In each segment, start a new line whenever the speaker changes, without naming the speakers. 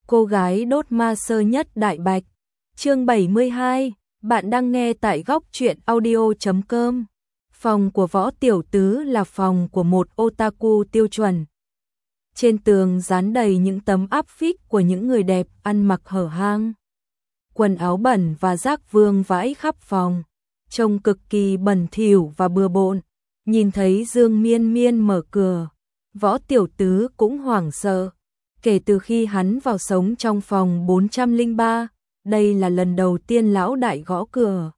Cô gái đốt ma sơ nhất Đại Bạch. Chương 72, bạn đang nghe tại góc truyện audio.com. Phòng của Võ Tiểu Tứ là phòng của một otaku tiêu chuẩn. Trên tường dán đầy những tấm áp phích của những người đẹp ăn mặc hở hang. Quần áo bẩn và rác vương vãi khắp phòng, trông cực kỳ bẩn thỉu và bừa bộn. Nhìn thấy Dương Miên Miên mở cửa, Võ Tiểu Tứ cũng hoảng sợ. Kể từ khi hắn vào sống trong phòng 403, đây là lần đầu tiên lão đại gõ cửa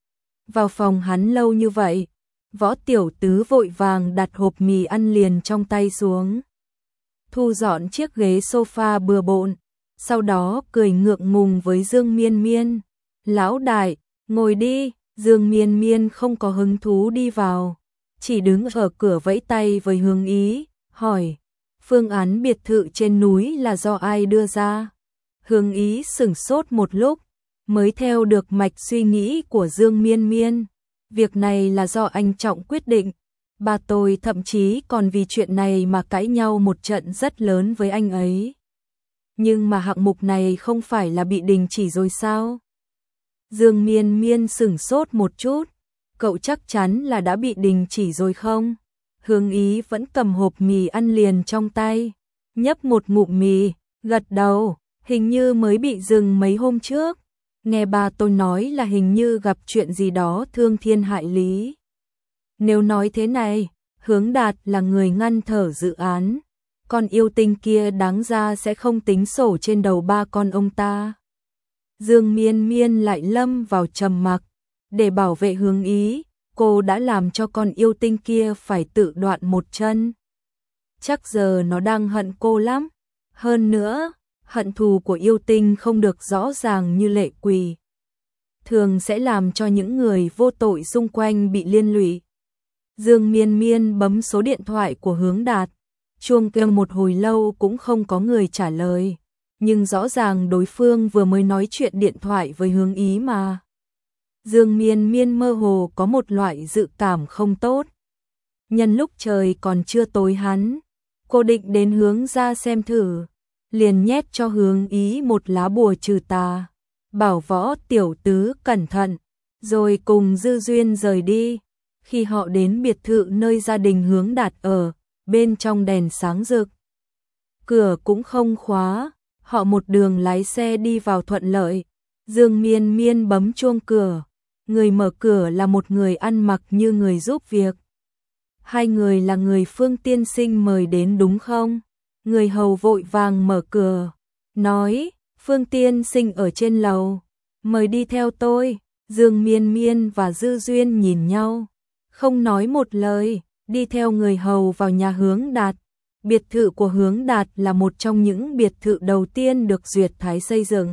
vào phòng hắn lâu như vậy. Võ Tiểu Tứ vội vàng đặt hộp mì ăn liền trong tay xuống, thu dọn chiếc ghế sofa bừa bộn, sau đó cười ngượng ngùng với Dương Miên Miên. Lão đại, ngồi đi. Dương Miên Miên không có hứng thú đi vào, chỉ đứng ở cửa vẫy tay với Hướng Ý, hỏi, phương án biệt thự trên núi là do ai đưa ra? Hướng Ý sửng sốt một lúc, mới theo được mạch suy nghĩ của Dương Miên Miên. Việc này là do anh Trọng quyết định. Bà tôi thậm chí còn vì chuyện này mà cãi nhau một trận rất lớn với anh ấy. Nhưng mà hạng mục này không phải là bị đình chỉ rồi sao? Dương Miên Miên sửng sốt một chút, cậu chắc chắn là đã bị đình chỉ rồi không? Hướng Ý vẫn cầm hộp mì ăn liền trong tay, nhấp một ngụm mì, gật đầu, hình như mới bị dừng mấy hôm trước. Nghe bà tôi nói là hình như gặp chuyện gì đó thương thiên hại lý. Nếu nói thế này, Hướng Đạt là người ngăn thở dự án, còn yêu tinh kia đáng ra sẽ không tính sổ trên đầu ba con ông ta. Dương Miên Miên lại lâm vào trầm mặc. Để bảo vệ Hướng Ý, cô đã làm cho con yêu tinh kia phải tự đoạn một chân. Chắc giờ nó đang hận cô lắm. Hơn nữa, hận thù của yêu tinh không được rõ ràng như lệ quỷ, thường sẽ làm cho những người vô tội xung quanh bị liên lụy. Dương Miên Miên bấm số điện thoại của Hướng Đạt, chuông kêu một hồi lâu cũng không có người trả lời. Nhưng rõ ràng đối phương vừa mới nói chuyện điện thoại với Hướng Ý mà. Dương Miên Miên mơ hồ có một loại dự cảm không tốt. Nhân lúc trời còn chưa tối hắn, cô định đến Hướng ra xem thử, liền nhét cho Hướng Ý một lá bùa trừ tà, bảo Võ Tiểu Tứ cẩn thận, rồi cùng Dư Duyên rời đi. Khi họ đến biệt thự nơi gia đình Hướng Đạt ở, bên trong đèn sáng rực, cửa cũng không khóa. Họ một đường lái xe đi vào thuận lợi. Dương Miên Miên bấm chuông cửa. Người mở cửa là một người ăn mặc như người giúp việc. Hai người là người Phương tiên sinh mời đến đúng không? Người hầu vội vàng mở cửa, nói, Phương tiên sinh ở trên lầu, mời đi theo tôi. Dương Miên Miên và Dư Duyên nhìn nhau, không nói một lời, đi theo người hầu vào nhà Hướng Đạt. Biệt thự của Hướng Đạt là một trong những biệt thự đầu tiên được duyệt Thái xây dựng.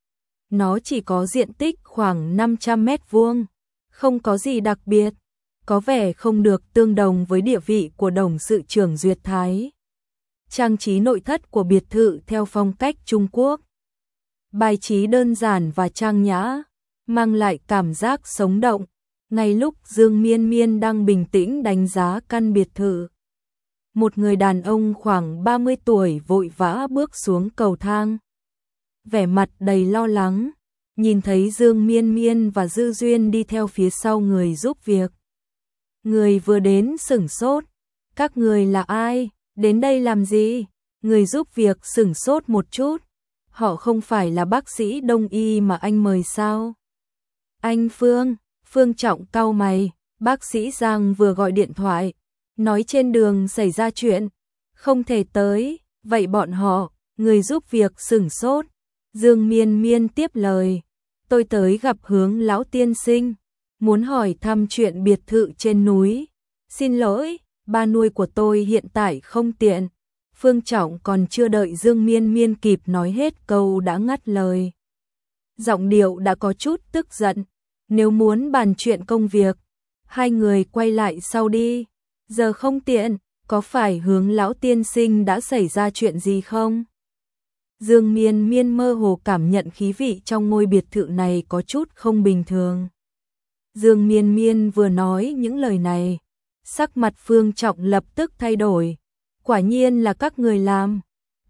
Nó chỉ có diện tích khoảng 500 mét vuông, không có gì đặc biệt, có vẻ không được tương đồng với địa vị của董sự trưởng duyệt Thái. Trang trí nội thất của biệt thự theo phong cách Trung Quốc. Bài trí đơn giản và trang nhã, mang lại cảm giác sống động. Ngay lúc Dương Miên Miên đang bình tĩnh đánh giá căn biệt thự, một người đàn ông khoảng 30 tuổi vội vã bước xuống cầu thang, vẻ mặt đầy lo lắng, nhìn thấy Dương Miên Miên và Dư Duyên đi theo phía sau người giúp việc. Người vừa đến sửng sốt, các người là ai, đến đây làm gì? Người giúp việc sửng sốt một chút, họ không phải là bác sĩ đông y mà anh mời sao? Anh Phương Trọng cau mày, bác sĩ Giang vừa gọi điện thoại, nói trên đường xảy ra chuyện, không thể tới. Vậy bọn họ, người giúp việc sửng sốt. Dương Miên Miên tiếp lời, tôi tới gặp Hướng lão tiên sinh, muốn hỏi thăm chuyện biệt thự trên núi. Xin lỗi, ba nuôi của tôi hiện tại không tiện. Phương Trọng còn chưa đợi Dương Miên Miên kịp nói hết câu đã ngắt lời. Giọng điệu đã có chút tức giận, nếu muốn bàn chuyện công việc, hai người quay lại sau đi. Giờ không tiện, có phải Hướng lão tiên sinh đã xảy ra chuyện gì không? Dương Miên Miên mơ hồ cảm nhận khí vị trong ngôi biệt thự này có chút không bình thường. Dương Miên Miên vừa nói những lời này, sắc mặt Phương Trọng lập tức thay đổi. Quả nhiên là các người làm.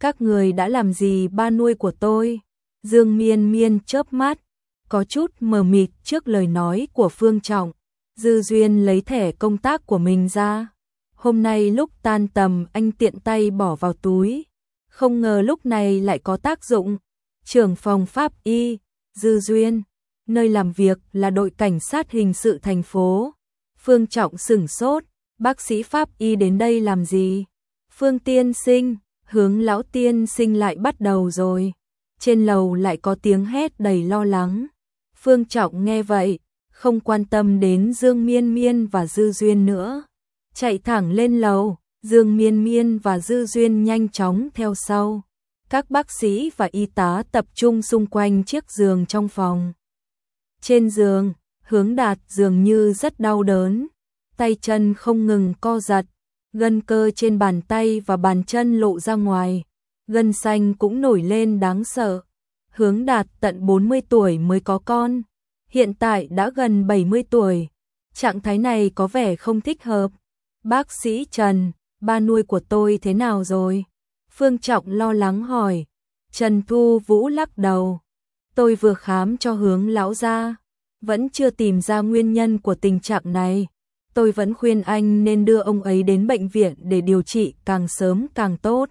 Các người đã làm gì ba nuôi của tôi? Dương Miên Miên chớp mắt, có chút mờ mịt trước lời nói của Phương Trọng. Dư Duyên lấy thẻ công tác của mình ra. Hôm nay lúc tan tầm anh tiện tay bỏ vào túi. Không ngờ lúc này lại có tác dụng. Trưởng phòng pháp y, Dư Duyên. Nơi làm việc là đội cảnh sát hình sự thành phố. Phương Trọng sửng sốt. Bác sĩ pháp y đến đây làm gì? Phương tiên sinh, Hướng lão tiên sinh lại bắt đầu rồi. Trên lầu lại có tiếng hét đầy lo lắng. Phương Trọng nghe vậy, không quan tâm đến Dương Miên Miên và Dư Duyên nữa. Chạy thẳng lên lầu, Dương Miên Miên và Dư Duyên nhanh chóng theo sau. Các bác sĩ và y tá tập trung xung quanh chiếc giường trong phòng. Trên giường, Hướng Đạt dường như rất đau đớn. Tay chân không ngừng co giật. Gân cơ trên bàn tay và bàn chân lộ ra ngoài. Gân xanh cũng nổi lên đáng sợ. Hướng Đạt tận 40 tuổi mới có con. Hiện tại đã gần 70 tuổi. Trạng thái này có vẻ không thích hợp. Bác sĩ Trần, ba nuôi của tôi thế nào rồi? Phương Trọng lo lắng hỏi. Trần Thu Vũ lắc đầu. Tôi vừa khám cho Hướng lão gia, vẫn chưa tìm ra nguyên nhân của tình trạng này. Tôi vẫn khuyên anh nên đưa ông ấy đến bệnh viện để điều trị càng sớm càng tốt.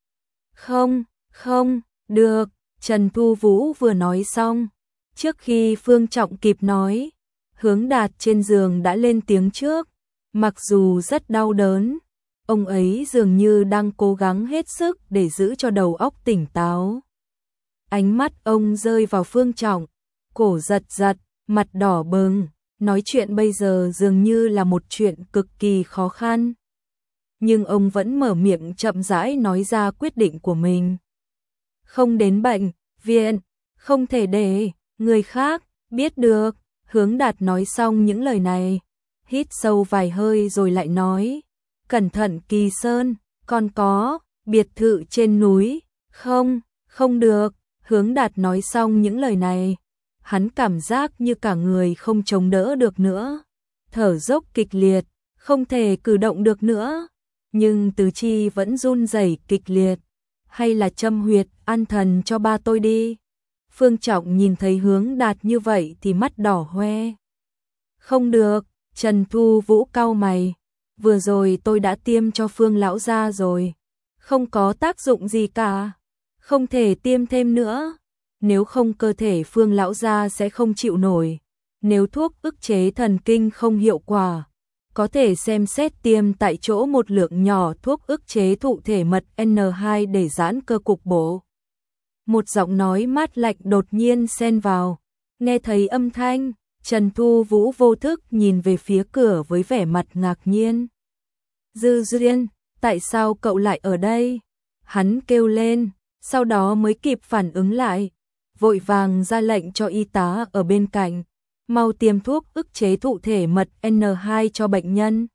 Không, được, Trần Thu Vũ vừa nói xong. Trước khi Phương Trọng kịp nói, Hướng Đạt trên giường đã lên tiếng trước. Mặc dù rất đau đớn, ông ấy dường như đang cố gắng hết sức để giữ cho đầu óc tỉnh táo. Ánh mắt ông rơi vào Phương Trọng, cổ giật giật, mặt đỏ bừng. Nói chuyện bây giờ dường như là một chuyện cực kỳ khó khăn. Nhưng ông vẫn mở miệng chậm rãi nói ra quyết định của mình. Không đến bệnh viện, không thể để người khác biết được. Hướng Đạt nói xong những lời này, hít sâu vài hơi rồi lại nói. Cẩn thận Kỳ Sơn, còn có biệt thự trên núi. Không được. Hướng Đạt nói xong những lời này, hắn cảm giác như cả người không chống đỡ được nữa. Thở dốc kịch liệt, không thể cử động được nữa. Nhưng tứ chi vẫn run rẩy kịch liệt. Hay là châm huyệt an thần cho ba tôi đi. Phương Trọng nhìn thấy Hướng Đạt như vậy thì mắt đỏ hoe. Không được, Trần Thu Vũ cau mày. Vừa rồi tôi đã tiêm cho Phương lão gia rồi. Không có tác dụng gì cả. Không thể tiêm thêm nữa. Nếu không cơ thể Phương lão gia sẽ không chịu nổi. Nếu thuốc ức chế thần kinh không hiệu quả, có thể xem xét tiêm tại chỗ một lượng nhỏ thuốc ức chế thụ thể mật N2 để giãn cơ cục bộ. Một giọng nói mát lạnh đột nhiên xen vào. Nghe thấy âm thanh, Trần Thu Vũ vô thức nhìn về phía cửa với vẻ mặt ngạc nhiên. Dư Duyên, tại sao cậu lại ở đây? Hắn kêu lên, sau đó mới kịp phản ứng lại. Vội vàng ra lệnh cho y tá ở bên cạnh. Mau tiêm thuốc ức chế thụ thể mật N2 cho bệnh nhân.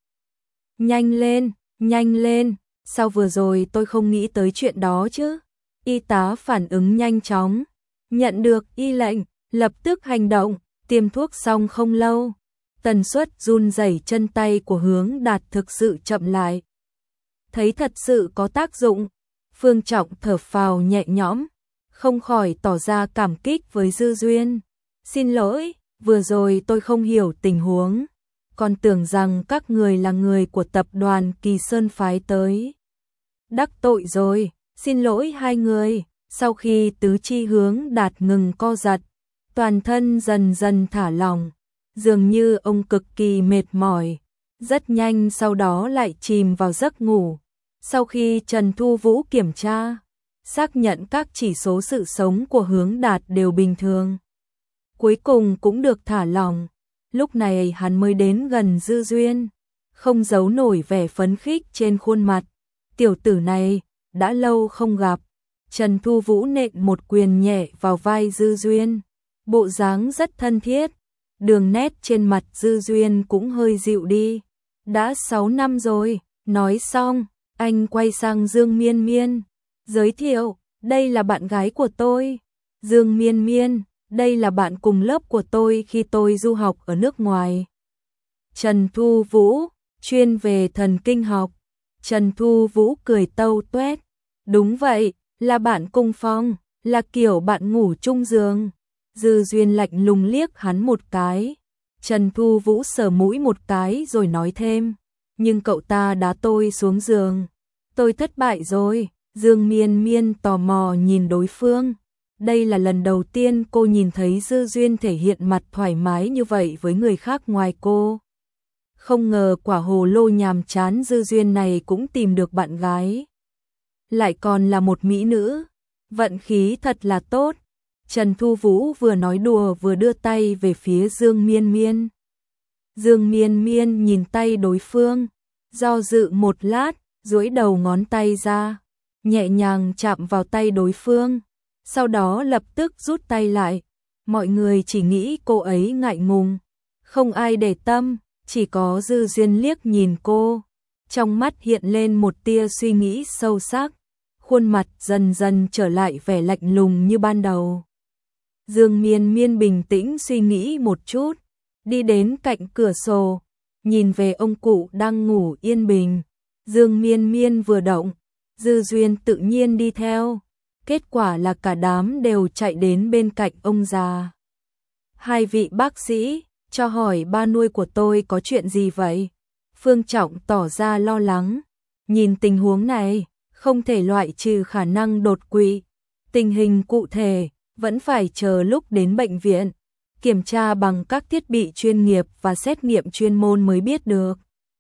Nhanh lên, sao vừa rồi tôi không nghĩ tới chuyện đó chứ? Y tá phản ứng nhanh chóng, nhận được y lệnh, lập tức hành động, tiêm thuốc xong không lâu. Tần suất run rẩy chân tay của Hướng Đạt thực sự chậm lại. Thấy thật sự có tác dụng, Phương Trọng thở phào nhẹ nhõm, không khỏi tỏ ra cảm kích với Dư Duyên. Xin lỗi, vừa rồi tôi không hiểu tình huống, còn tưởng rằng các người là người của tập đoàn Kỳ Sơn phái tới. Đắc tội rồi, xin lỗi hai người. Sau khi tứ chi Hướng Đạt ngừng co giật, toàn thân dần dần thả lỏng, dường như ông cực kỳ mệt mỏi, rất nhanh sau đó lại chìm vào giấc ngủ. Sau khi Trần Thu Vũ kiểm tra, xác nhận các chỉ số sự sống của Hướng Đạt đều bình thường, cuối cùng cũng được thả lỏng. Lúc này hắn mới đến gần Dư Duyên, không giấu nổi vẻ phấn khích trên khuôn mặt. Tiểu tử này, đã lâu không gặp. Trần Thu Vũ nện một quyền nhẹ vào vai Dư Duyên, bộ dáng rất thân thiết. Đường nét trên mặt Dư Duyên cũng hơi dịu đi. Đã 6 năm rồi. Nói xong, anh quay sang Dương Miên Miên, giới thiệu, đây là bạn gái của tôi. Dương Miên Miên, đây là bạn cùng lớp của tôi khi tôi du học ở nước ngoài. Trần Thu Vũ, chuyên về thần kinh học. Trần Thu Vũ cười tâu tuét. Đúng vậy, Là bạn cùng phòng, là kiểu bạn ngủ chung giường. Dư Duyên lạnh lùng liếc hắn một cái. Trần Thu Vũ sờ mũi một cái rồi nói thêm, nhưng cậu ta đá tôi xuống giường. Tôi thất bại rồi. Dương Miên Miên tò mò nhìn đối phương. Đây là lần đầu tiên cô nhìn thấy Dư Duyên thể hiện mặt thoải mái như vậy với người khác ngoài cô. Không ngờ quả hồ lô nhàm chán Dư Duyên này cũng tìm được bạn gái. Lại còn là một mỹ nữ. Vận khí thật là tốt. Trần Thu Vũ vừa nói đùa vừa đưa tay về phía Dương Miên Miên. Dương Miên Miên nhìn tay đối phương, do dự một lát, duỗi đầu ngón tay ra, nhẹ nhàng chạm vào tay đối phương, sau đó lập tức rút tay lại. Mọi người chỉ nghĩ cô ấy ngại ngùng, không ai để tâm, chỉ có Dư Duyên liếc nhìn cô, trong mắt hiện lên một tia suy nghĩ sâu sắc, khuôn mặt dần dần trở lại vẻ lạnh lùng như ban đầu. Dương Miên Miên bình tĩnh suy nghĩ một chút, đi đến cạnh cửa sổ, nhìn về ông cụ đang ngủ yên bình. Dương Miên Miên vừa động, Dư Duyên tự nhiên đi theo. Kết quả là cả đám đều chạy đến bên cạnh ông già. Hai vị bác sĩ, cho hỏi ba nuôi của tôi có chuyện gì vậy? Phương Trọng tỏ ra lo lắng. Nhìn tình huống này, không thể loại trừ khả năng đột quỵ. Tình hình cụ thể vẫn phải chờ lúc đến bệnh viện, kiểm tra bằng các thiết bị chuyên nghiệp và xét nghiệm chuyên môn mới biết được.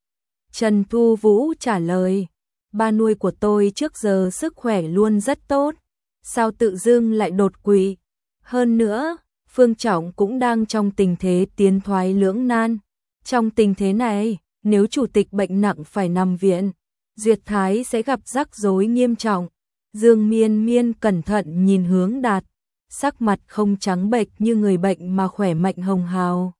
Trần Thu Vũ trả lời, ba nuôi của tôi trước giờ sức khỏe luôn rất tốt, sao tự dưng lại đột quỵ? Hơn nữa, Phương Trọng cũng đang trong tình thế tiến thoái lưỡng nan. Trong tình thế này, nếu chủ tịch bệnh nặng phải nằm viện, Duyệt Thái sẽ gặp rắc rối nghiêm trọng. Dương Miên Miên cẩn thận nhìn Hướng Đạt, sắc mặt không trắng bệch như người bệnh mà khỏe mạnh hồng hào.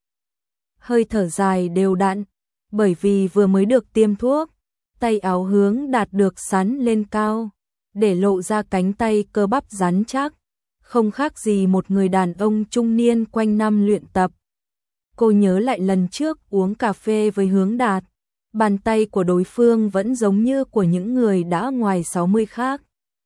Hơi thở dài đều đặn, bởi vì vừa mới được tiêm thuốc, tay áo Hướng Đạt được sắn lên cao, để lộ ra cánh tay cơ bắp rắn chắc, không khác gì một người đàn ông trung niên quanh năm luyện tập. Cô nhớ lại lần trước uống cà phê với Hướng Đạt, bàn tay của đối phương vẫn giống như của những người đã ngoài 60 khác.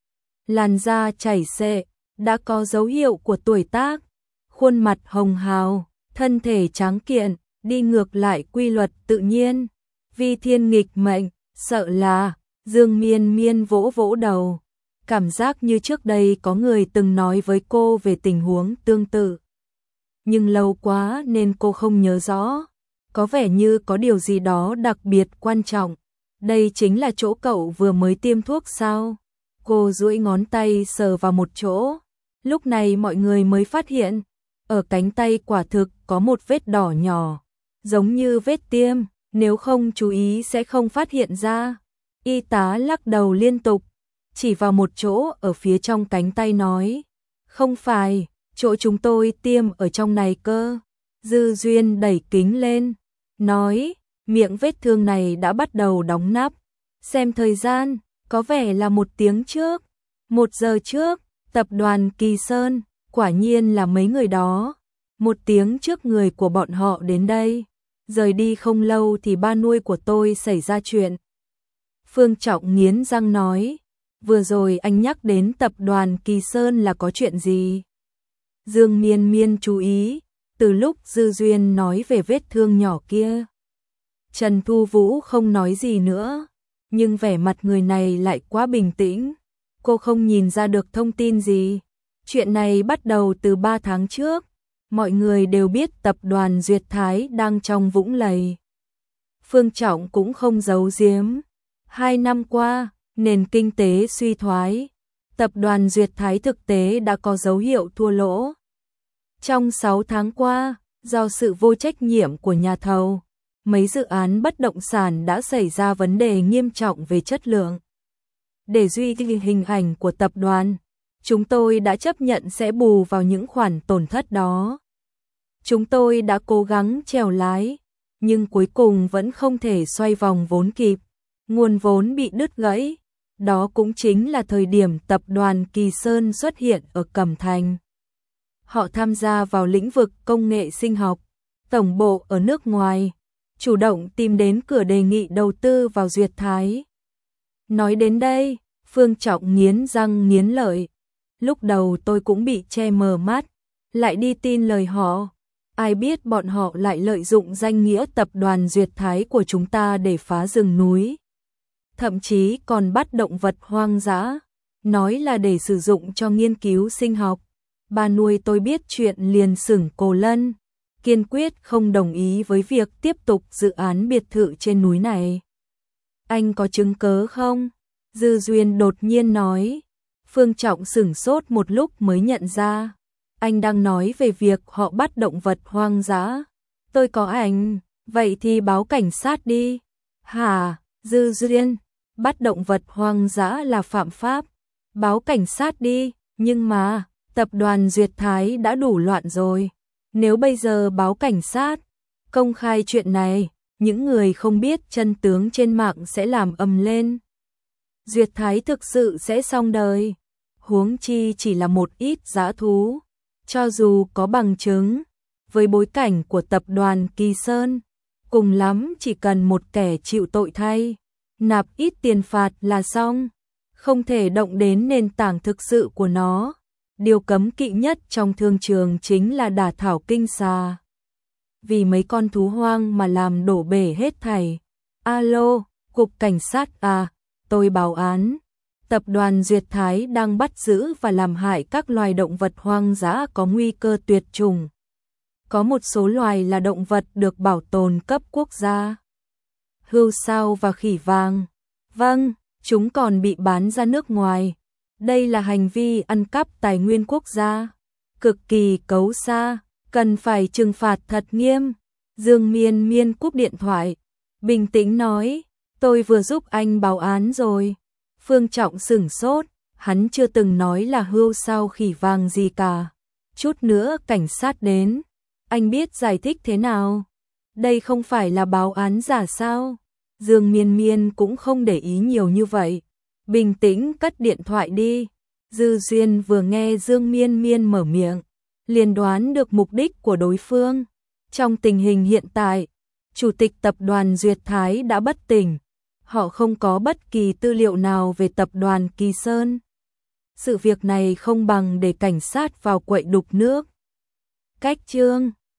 Làn da chảy xệ, đã có dấu hiệu của tuổi tác, khuôn mặt hồng hào, thân thể tráng kiện, đi ngược lại quy luật tự nhiên, vi thiên nghịch mệnh, sợ là. Dương Miên Miên vỗ vỗ đầu, cảm giác như trước đây có người từng nói với cô về tình huống tương tự. Nhưng lâu quá nên cô không nhớ rõ, có vẻ như có điều gì đó đặc biệt quan trọng. Đây chính là chỗ cậu vừa mới tiêm thuốc sao? Cô duỗi ngón tay sờ vào một chỗ. Lúc này mọi người mới phát hiện, ở cánh tay quả thực có một vết đỏ nhỏ, giống như vết tiêm, nếu không chú ý sẽ không phát hiện ra. Y tá lắc đầu liên tục, chỉ vào một chỗ ở phía trong cánh tay nói, không phải, chỗ chúng tôi tiêm ở trong này cơ. Dư Duyên đẩy kính lên, nói, miệng vết thương này đã bắt đầu đóng nắp. Xem thời gian, có vẻ là 1 tiếng trước, 1 giờ trước. Tập đoàn Kỳ Sơn, quả nhiên là mấy người đó. 1 tiếng trước người của bọn họ đến đây. Rời đi không lâu thì ba nuôi của tôi xảy ra chuyện. Phương Trọng nghiến răng nói, vừa rồi anh nhắc đến tập đoàn Kỳ Sơn là có chuyện gì? Dương Miên Miên chú ý, từ lúc Dư Duyên nói về vết thương nhỏ kia. Trần Thu Vũ không nói gì nữa, nhưng vẻ mặt người này lại quá bình tĩnh. Cô không nhìn ra được thông tin gì. Chuyện này bắt đầu từ 3 tháng trước. Mọi người đều biết tập đoàn Duyệt Thái đang trong vũng lầy. Phương Trọng cũng không giấu giếm. 2 năm qua, nền kinh tế suy thoái. Tập đoàn Duyệt Thái thực tế đã có dấu hiệu thua lỗ. Trong 6 tháng qua, do sự vô trách nhiệm của nhà thầu, mấy dự án bất động sản đã xảy ra vấn đề nghiêm trọng về chất lượng. Để duy trì hình ảnh của tập đoàn, chúng tôi đã chấp nhận sẽ bù vào những khoản tổn thất đó. Chúng tôi đã cố gắng chèo lái, nhưng cuối cùng vẫn không thể xoay vòng vốn kịp. Nguồn vốn bị đứt gãy. Đó cũng chính là thời điểm tập đoàn Kỳ Sơn xuất hiện ở Cẩm Thành. Họ tham gia vào lĩnh vực công nghệ sinh học, tổng bộ ở nước ngoài, chủ động tìm đến cửa đề nghị đầu tư vào Duyệt Thái. Nói đến đây, Phương Trọng nghiến răng nghiến lợi. Lúc đầu tôi cũng bị che mờ mắt, lại đi tin lời họ. Ai biết bọn họ lại lợi dụng danh nghĩa tập đoàn Duyệt Thái của chúng ta để phá rừng núi. Thậm chí còn bắt động vật hoang dã, nói là để sử dụng cho nghiên cứu sinh học. Bà nuôi tôi biết chuyện liền sửng cổ lân, kiên quyết không đồng ý với việc tiếp tục dự án biệt thự trên núi này. Anh có chứng cớ không? Dư Duyên đột nhiên nói. Phương Trọng sửng sốt một lúc mới nhận ra. Anh đang nói về việc họ bắt động vật hoang dã. Tôi có ảnh, vậy thì báo cảnh sát đi. Hả, Dư Duyên, bắt động vật hoang dã là phạm pháp. Báo cảnh sát đi, nhưng mà, tập đoàn Duyệt Thái đã đủ loạn rồi. Nếu bây giờ báo cảnh sát, công khai chuyện này, những người không biết chân tướng trên mạng sẽ làm ầm lên. Duyệt Thái thực sự sẽ xong đời. Huống chi chỉ là một ít dã thú. Cho dù có bằng chứng, với bối cảnh của tập đoàn Kỳ Sơn, cùng lắm chỉ cần một kẻ chịu tội thay, nạp ít tiền phạt là xong, không thể động đến nền tảng thực sự của nó. Điều cấm kỵ nhất trong thương trường chính là đả thảo kinh xà. Vì mấy con thú hoang mà làm đổ bể hết thảy. Alo, cục cảnh sát à, tôi báo án. Tập đoàn Duyệt Thái đang bắt giữ và làm hại các loài động vật hoang dã có nguy cơ tuyệt chủng. Có một số loài là động vật được bảo tồn cấp quốc gia. Hươu sao và khỉ vàng. Vâng, chúng còn bị bán ra nước ngoài. Đây là hành vi ăn cắp tài nguyên quốc gia. Cực kỳ cấu xa, cần phải trừng phạt thật nghiêm. Dương Miên Miên cúp điện thoại. Bình tĩnh nói, tôi vừa giúp anh báo án rồi. Phương Trọng sửng sốt, hắn chưa từng nói là hươu sao khỉ vàng gì cả. Chút nữa cảnh sát đến, anh biết giải thích thế nào? Đây không phải là báo án giả sao? Dương Miên Miên cũng không để ý nhiều như vậy. Bình tĩnh cất điện thoại đi. Dư Duyên vừa nghe Dương Miên Miên mở miệng, liền đoán được mục đích của đối phương. Trong tình hình hiện tại, Chủ tịch tập đoàn Duyệt Thái đã bất tỉnh. Họ không có bất kỳ tư liệu nào về tập đoàn Kỳ Sơn. Sự việc này không bằng để cảnh sát vào quậy đục nước. Cách chương